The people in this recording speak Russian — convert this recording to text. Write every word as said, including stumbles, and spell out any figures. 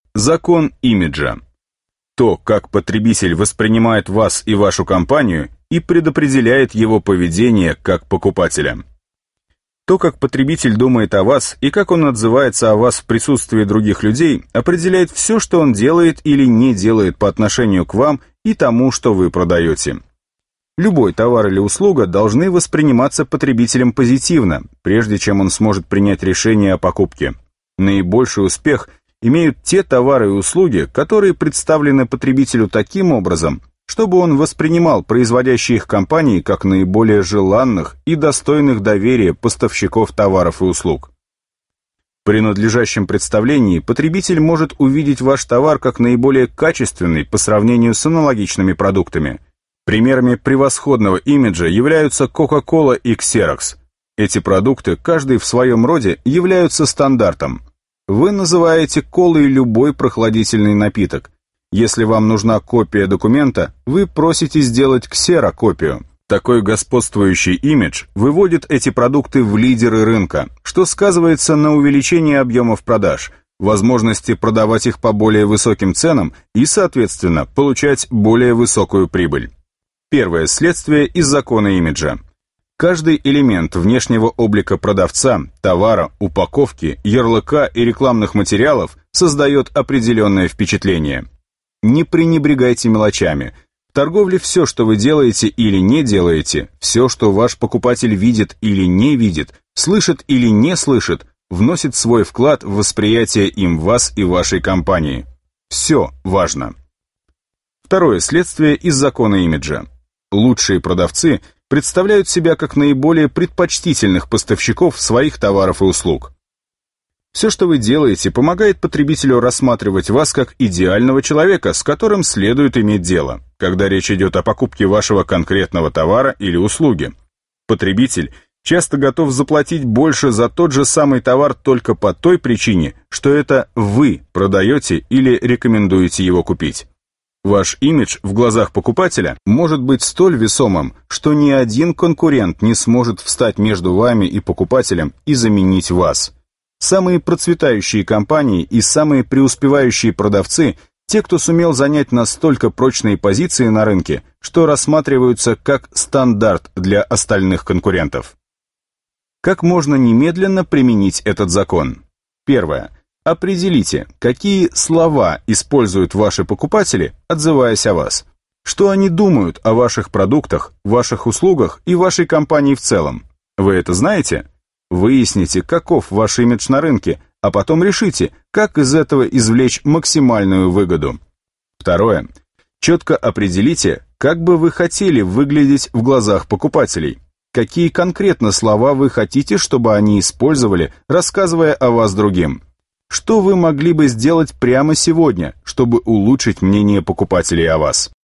Закон имиджа. То, как потребитель воспринимает вас и вашу компанию, и предопределяет его поведение как покупателя. То, как потребитель думает о вас и как он отзывается о вас в присутствии других людей, определяет все, что он делает или не делает по отношению к вам и тому, что вы продаете. Любой товар или услуга должны восприниматься потребителем позитивно, прежде чем он сможет принять решение о покупке. Наибольший успех имеют те товары и услуги, которые представлены потребителю таким образом, чтобы он воспринимал производящие их компании как наиболее желанных и достойных доверия поставщиков товаров и услуг. При надлежащем представлении потребитель может увидеть ваш товар как наиболее качественный по сравнению с аналогичными продуктами. Примерами превосходного имиджа являются Coca-Cola и Xerox. Эти продукты, каждый в своем роде, являются стандартом. Вы называете колой любой прохладительный напиток. Если вам нужна копия документа, вы просите сделать ксерокопию. Такой господствующий имидж выводит эти продукты в лидеры рынка, что сказывается на увеличении объемов продаж, возможности продавать их по более высоким ценам и, соответственно, получать более высокую прибыль. Первое следствие из закона имиджа. Каждый элемент внешнего облика продавца, товара, упаковки, ярлыка и рекламных материалов создает определенное впечатление. Не пренебрегайте мелочами. В торговле все, что вы делаете или не делаете, все, что ваш покупатель видит или не видит, слышит или не слышит, вносит свой вклад в восприятие им вас и вашей компании. Все важно. Второе следствие из закона имиджа. Лучшие продавцы представляют себя как наиболее предпочтительных поставщиков своих товаров и услуг. Все, что вы делаете, помогает потребителю рассматривать вас как идеального человека, с которым следует иметь дело, когда речь идет о покупке вашего конкретного товара или услуги. Потребитель часто готов заплатить больше за тот же самый товар только по той причине, что это вы продаете или рекомендуете его купить. Ваш имидж в глазах покупателя может быть столь весомым, что ни один конкурент не сможет встать между вами и покупателем и заменить вас. Самые процветающие компании и самые преуспевающие продавцы – те, кто сумел занять настолько прочные позиции на рынке, что рассматриваются как стандарт для остальных конкурентов. Как можно немедленно применить этот закон? Первое. Определите, какие слова используют ваши покупатели, отзываясь о вас. Что они думают о ваших продуктах, ваших услугах и вашей компании в целом. Вы это знаете? Выясните, каков ваш имидж на рынке, а потом решите, как из этого извлечь максимальную выгоду. Второе. Четко определите, как бы вы хотели выглядеть в глазах покупателей. Какие конкретно слова вы хотите, чтобы они использовали, рассказывая о вас другим. Что вы могли бы сделать прямо сегодня, чтобы улучшить мнение покупателей о вас?